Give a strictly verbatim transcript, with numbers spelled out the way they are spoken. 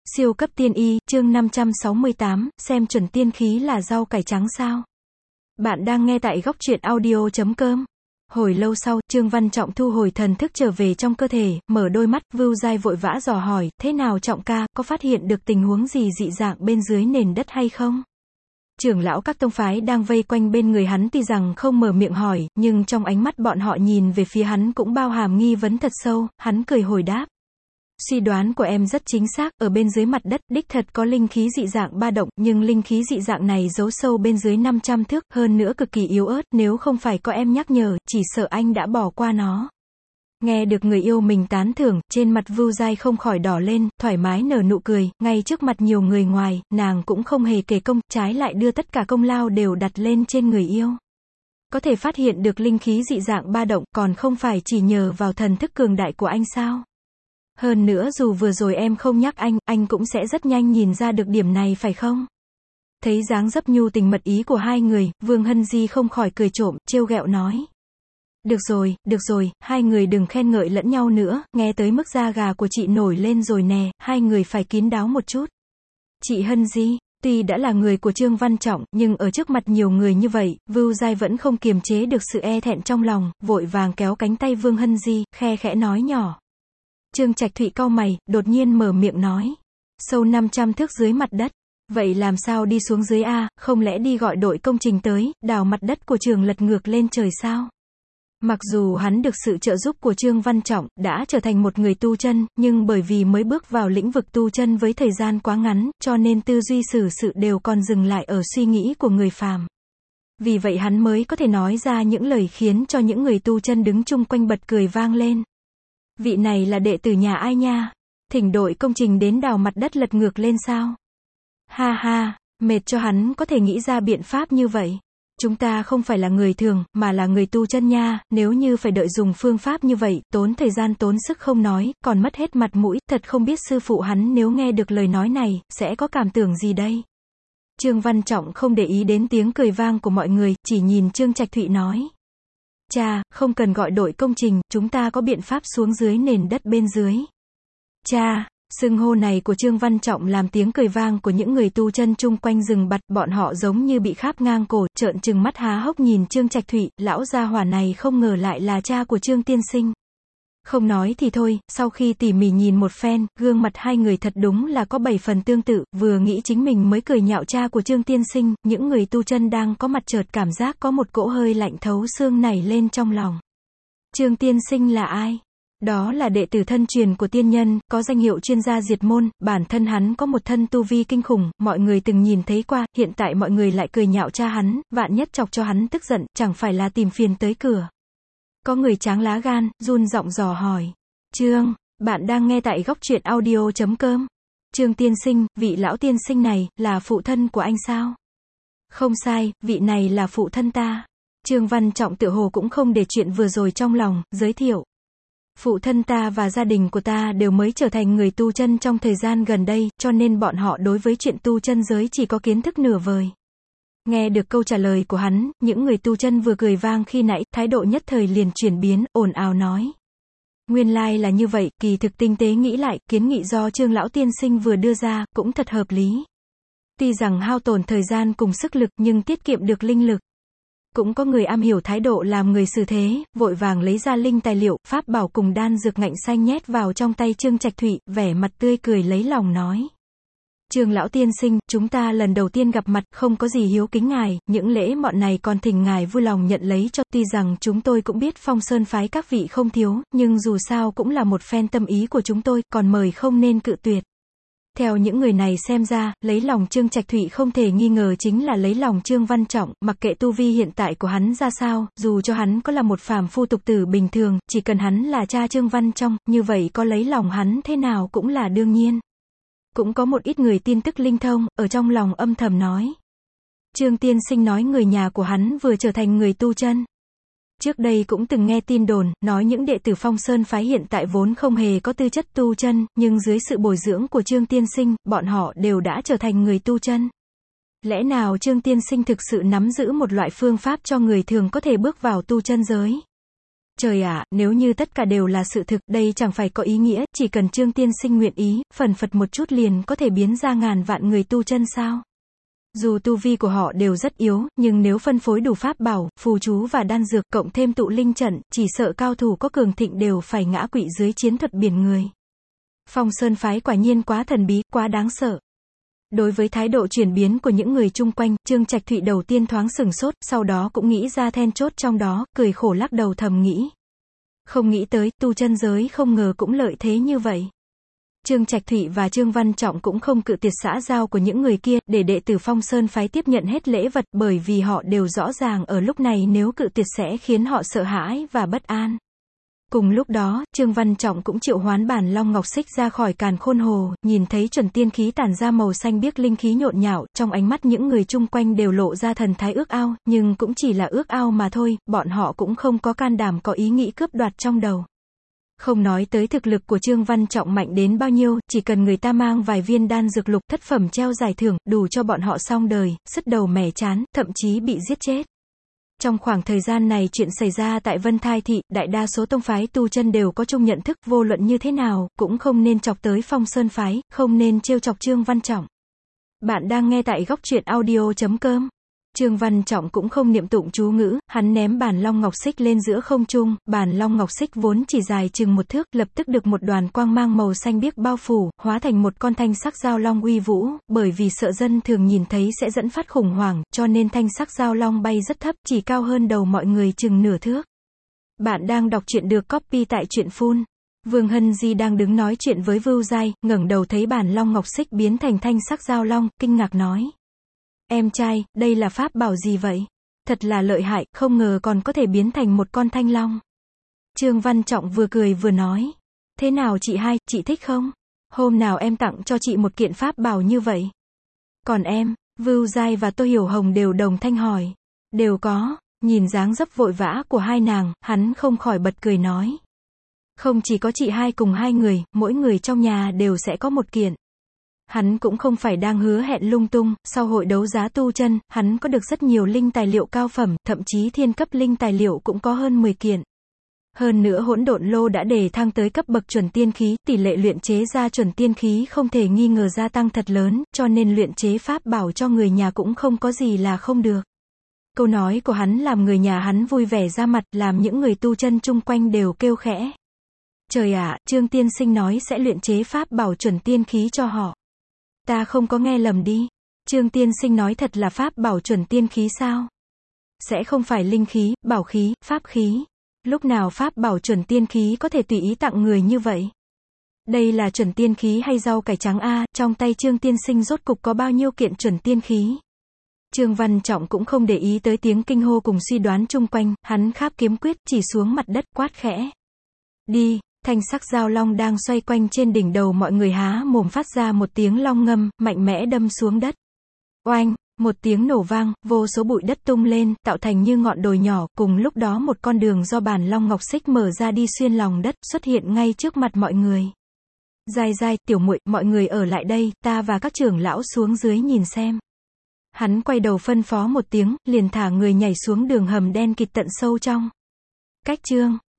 Siêu cấp tiên y, chương năm trăm sáu mươi tám, xem chuẩn tiên khí là rau cải trắng sao? Bạn đang nghe tại góc truyện audio chấm com. Hồi lâu sau, Trương Văn Trọng thu hồi thần thức trở về trong cơ thể, mở đôi mắt, Vưu Giai vội vã dò hỏi, thế nào Trọng ca, có phát hiện được tình huống gì dị dạng bên dưới nền đất hay không? Trưởng lão các tông phái đang vây quanh bên người hắn tuy rằng không mở miệng hỏi, nhưng trong ánh mắt bọn họ nhìn về phía hắn cũng bao hàm nghi vấn thật sâu, hắn cười hồi đáp. Suy đoán của em rất chính xác, ở bên dưới mặt đất, đích thật có linh khí dị dạng ba động, nhưng linh khí dị dạng này giấu sâu bên dưới năm trăm thước, hơn nữa cực kỳ yếu ớt, nếu không phải có em nhắc nhở, chỉ sợ anh đã bỏ qua nó. Nghe được người yêu mình tán thưởng, trên mặt Vưu Giai không khỏi đỏ lên, thoải mái nở nụ cười, ngay trước mặt nhiều người ngoài, nàng cũng không hề kể công, trái lại đưa tất cả công lao đều đặt lên trên người yêu. Có thể phát hiện được linh khí dị dạng ba động, còn không phải chỉ nhờ vào thần thức cường đại của anh sao? Hơn nữa dù vừa rồi em không nhắc anh, anh cũng sẽ rất nhanh nhìn ra được điểm này phải không? Thấy dáng dấp nhu tình mật ý của hai người, Vương Hân Di không khỏi cười trộm, trêu ghẹo nói. Được rồi, được rồi, hai người đừng khen ngợi lẫn nhau nữa, nghe tới mức da gà của chị nổi lên rồi nè, hai người phải kín đáo một chút. Chị Hân Di, tuy đã là người của Trương Văn Trọng, nhưng ở trước mặt nhiều người như vậy, Vưu Giai vẫn không kiềm chế được sự e thẹn trong lòng, vội vàng kéo cánh tay Vương Hân Di, khe khẽ nói nhỏ. Trương Trạch Thụy cau mày, đột nhiên mở miệng nói. Sâu năm trăm thước dưới mặt đất. Vậy làm sao đi xuống dưới a, không lẽ đi gọi đội công trình tới, đào mặt đất của trường lật ngược lên trời sao? Mặc dù hắn được sự trợ giúp của Trương Văn Trọng, đã trở thành một người tu chân, nhưng bởi vì mới bước vào lĩnh vực tu chân với thời gian quá ngắn, cho nên tư duy xử sự đều còn dừng lại ở suy nghĩ của người phàm. Vì vậy hắn mới có thể nói ra những lời khiến cho những người tu chân đứng chung quanh bật cười vang lên. Vị này là đệ tử nhà ai nha? Thỉnh đội công trình đến đào mặt đất lật ngược lên sao? Ha ha, mệt cho hắn có thể nghĩ ra biện pháp như vậy. Chúng ta không phải là người thường, mà là người tu chân nha, nếu như phải đợi dùng phương pháp như vậy, tốn thời gian tốn sức không nói, còn mất hết mặt mũi, thật không biết sư phụ hắn nếu nghe được lời nói này, sẽ có cảm tưởng gì đây? Trương Văn Trọng không để ý đến tiếng cười vang của mọi người, chỉ nhìn Trương Trạch Thụy nói. Cha, không cần gọi đội công trình, chúng ta có biện pháp xuống dưới nền đất bên dưới. Cha, xưng hô này của Trương Văn Trọng làm tiếng cười vang của những người tu chân chung quanh rừng bặt, bọn họ giống như bị kháp ngang cổ, trợn trừng mắt há hốc nhìn Trương Trạch Thụy, lão gia hỏa này không ngờ lại là cha của Trương tiên sinh. Không nói thì thôi, sau khi tỉ mỉ nhìn một phen, gương mặt hai người thật đúng là có bảy phần tương tự, vừa nghĩ chính mình mới cười nhạo cha của Trương tiên sinh, những người tu chân đang có mặt chợt cảm giác có một cỗ hơi lạnh thấu xương nảy lên trong lòng. Trương tiên sinh là ai? Đó là đệ tử thân truyền của tiên nhân, có danh hiệu chuyên gia diệt môn, bản thân hắn có một thân tu vi kinh khủng, mọi người từng nhìn thấy qua, hiện tại mọi người lại cười nhạo cha hắn, vạn nhất chọc cho hắn tức giận, chẳng phải là tìm phiền tới cửa. Có người tráng lá gan, run giọng dò hỏi. Trương, bạn đang nghe tại góc truyện audio chấm com. Trương tiên sinh, vị lão tiên sinh này, là phụ thân của anh sao? Không sai, vị này là phụ thân ta. Trương Văn Trọng tựa hồ cũng không để chuyện vừa rồi trong lòng, giới thiệu. Phụ thân ta và gia đình của ta đều mới trở thành người tu chân trong thời gian gần đây, cho nên bọn họ đối với chuyện tu chân giới chỉ có kiến thức nửa vời. Nghe được câu trả lời của hắn, những người tu chân vừa cười vang khi nãy, thái độ nhất thời liền chuyển biến, ồn ào nói. Nguyên lai là như vậy, kỳ thực tinh tế nghĩ lại, kiến nghị do Trương lão tiên sinh vừa đưa ra, cũng thật hợp lý. Tuy rằng hao tổn thời gian cùng sức lực, nhưng tiết kiệm được linh lực. Cũng có người am hiểu thái độ làm người xử thế, vội vàng lấy ra linh tài liệu, pháp bảo cùng đan dược ngạnh xanh nhét vào trong tay Trương Trạch Thụy, vẻ mặt tươi cười lấy lòng nói. Trương lão tiên sinh, chúng ta lần đầu tiên gặp mặt, không có gì hiếu kính ngài, những lễ mọn này còn thỉnh ngài vui lòng nhận lấy cho, tuy rằng chúng tôi cũng biết Phong Sơn phái các vị không thiếu, nhưng dù sao cũng là một phen tâm ý của chúng tôi, còn mời không nên cự tuyệt. Theo những người này xem ra, lấy lòng Trương Trạch Thụy không thể nghi ngờ chính là lấy lòng Trương Văn Trọng, mặc kệ tu vi hiện tại của hắn ra sao, dù cho hắn có là một phàm phu tục tử bình thường, chỉ cần hắn là cha Trương Văn Trọng, như vậy có lấy lòng hắn thế nào cũng là đương nhiên. Cũng có một ít người tin tức linh thông, ở trong lòng âm thầm nói. Trương tiên sinh nói người nhà của hắn vừa trở thành người tu chân. Trước đây cũng từng nghe tin đồn, nói những đệ tử Phong Sơn phái hiện tại vốn không hề có tư chất tu chân, nhưng dưới sự bồi dưỡng của Trương tiên sinh, bọn họ đều đã trở thành người tu chân. Lẽ nào Trương tiên sinh thực sự nắm giữ một loại phương pháp cho người thường có thể bước vào tu chân giới? Trời ạ, nếu như tất cả đều là sự thực, đây chẳng phải có ý nghĩa, chỉ cần Trương tiên sinh nguyện ý, phần phật một chút liền có thể biến ra ngàn vạn người tu chân sao? Dù tu vi của họ đều rất yếu, nhưng nếu phân phối đủ pháp bảo, phù chú và đan dược, cộng thêm tụ linh trận, chỉ sợ cao thủ có cường thịnh đều phải ngã quỵ dưới chiến thuật biển người. Phong Sơn phái quả nhiên quá thần bí, quá đáng sợ. Đối với thái độ chuyển biến của những người chung quanh, Trương Trạch Thụy đầu tiên thoáng sửng sốt, sau đó cũng nghĩ ra then chốt trong đó, cười khổ lắc đầu thầm nghĩ. Không nghĩ tới, tu chân giới không ngờ cũng lợi thế như vậy. Trương Trạch Thụy và Trương Văn Trọng cũng không cự tuyệt xã giao của những người kia, để đệ tử Phong Sơn phái tiếp nhận hết lễ vật, bởi vì họ đều rõ ràng ở lúc này nếu cự tuyệt sẽ khiến họ sợ hãi và bất an. Cùng lúc đó, Trương Văn Trọng cũng triệu hoán bản Long Ngọc Xích ra khỏi càn khôn hồ, nhìn thấy chuẩn tiên khí tản ra màu xanh biếc linh khí nhộn nhạo, trong ánh mắt những người chung quanh đều lộ ra thần thái ước ao, nhưng cũng chỉ là ước ao mà thôi, bọn họ cũng không có can đảm có ý nghĩ cướp đoạt trong đầu. Không nói tới thực lực của Trương Văn Trọng mạnh đến bao nhiêu, chỉ cần người ta mang vài viên đan dược lục thất phẩm treo giải thưởng, đủ cho bọn họ xong đời, sứt đầu mẻ chán, thậm chí bị giết chết. Trong khoảng thời gian này chuyện xảy ra tại Vân Thai Thị, đại đa số tông phái tu chân đều có chung nhận thức, vô luận như thế nào, cũng không nên chọc tới Phong Sơn phái, không nên trêu chọc Trương Văn Trọng. Bạn đang nghe tại góc truyện audio chấm com. Trương Văn Trọng cũng không niệm tụng chú ngữ, hắn ném bản Long Ngọc Xích lên giữa không trung, bản Long Ngọc Xích vốn chỉ dài chừng một thước, lập tức được một đoàn quang mang màu xanh biếc bao phủ, hóa thành một con thanh sắc dao long uy vũ, bởi vì sợ dân thường nhìn thấy sẽ dẫn phát khủng hoảng, cho nên thanh sắc dao long bay rất thấp, chỉ cao hơn đầu mọi người chừng nửa thước. Bạn đang đọc truyện được copy tại truyện phun. Vương Hân Di đang đứng nói chuyện với Vưu Giai, ngẩng đầu thấy bản Long Ngọc Xích biến thành thanh sắc dao long, kinh ngạc nói. Em trai, đây là pháp bảo gì vậy? Thật là lợi hại, không ngờ còn có thể biến thành một con thanh long. Trương Văn Trọng vừa cười vừa nói. Thế nào chị hai, chị thích không? Hôm nào em tặng cho chị một kiện pháp bảo như vậy. Còn em, Vưu Giai và Tô Hiểu Hồng đều đồng thanh hỏi. Đều có, nhìn dáng dấp vội vã của hai nàng, hắn không khỏi bật cười nói. Không chỉ có chị hai cùng hai người, mỗi người trong nhà đều sẽ có một kiện. Hắn cũng không phải đang hứa hẹn lung tung, sau hội đấu giá tu chân, hắn có được rất nhiều linh tài liệu cao phẩm, thậm chí thiên cấp linh tài liệu cũng có hơn mười kiện. Hơn nữa hỗn độn lô đã đề thăng tới cấp bậc chuẩn tiên khí, tỷ lệ luyện chế ra chuẩn tiên khí không thể nghi ngờ gia tăng thật lớn, cho nên luyện chế pháp bảo cho người nhà cũng không có gì là không được. Câu nói của hắn làm người nhà hắn vui vẻ ra mặt, làm những người tu chân chung quanh đều kêu khẽ. Trời ạ, Trương tiên sinh nói sẽ luyện chế pháp bảo chuẩn tiên khí cho họ. Ta không có nghe lầm đi. Trương tiên sinh nói thật là pháp bảo chuẩn tiên khí sao? Sẽ không phải linh khí, bảo khí, pháp khí. Lúc nào pháp bảo chuẩn tiên khí có thể tùy ý tặng người như vậy? Đây là chuẩn tiên khí hay rau cải trắng a? Trong tay Trương tiên sinh rốt cục có bao nhiêu kiện chuẩn tiên khí? Trương Văn Trọng cũng không để ý tới tiếng kinh hô cùng suy đoán chung quanh, hắn kháp kiếm quyết, chỉ xuống mặt đất, quát khẽ. Đi. Thanh sắc dao long đang xoay quanh trên đỉnh đầu mọi người há mồm phát ra một tiếng long ngâm, mạnh mẽ đâm xuống đất. Oanh, một tiếng nổ vang, vô số bụi đất tung lên, tạo thành như ngọn đồi nhỏ, cùng lúc đó một con đường do bản Long Ngọc Xích mở ra đi xuyên lòng đất, xuất hiện ngay trước mặt mọi người. Giai Giai, tiểu muội, mọi người ở lại đây, ta và các trưởng lão xuống dưới nhìn xem. Hắn quay đầu phân phó một tiếng, liền thả người nhảy xuống đường hầm đen kịt tận sâu trong. Cách Trương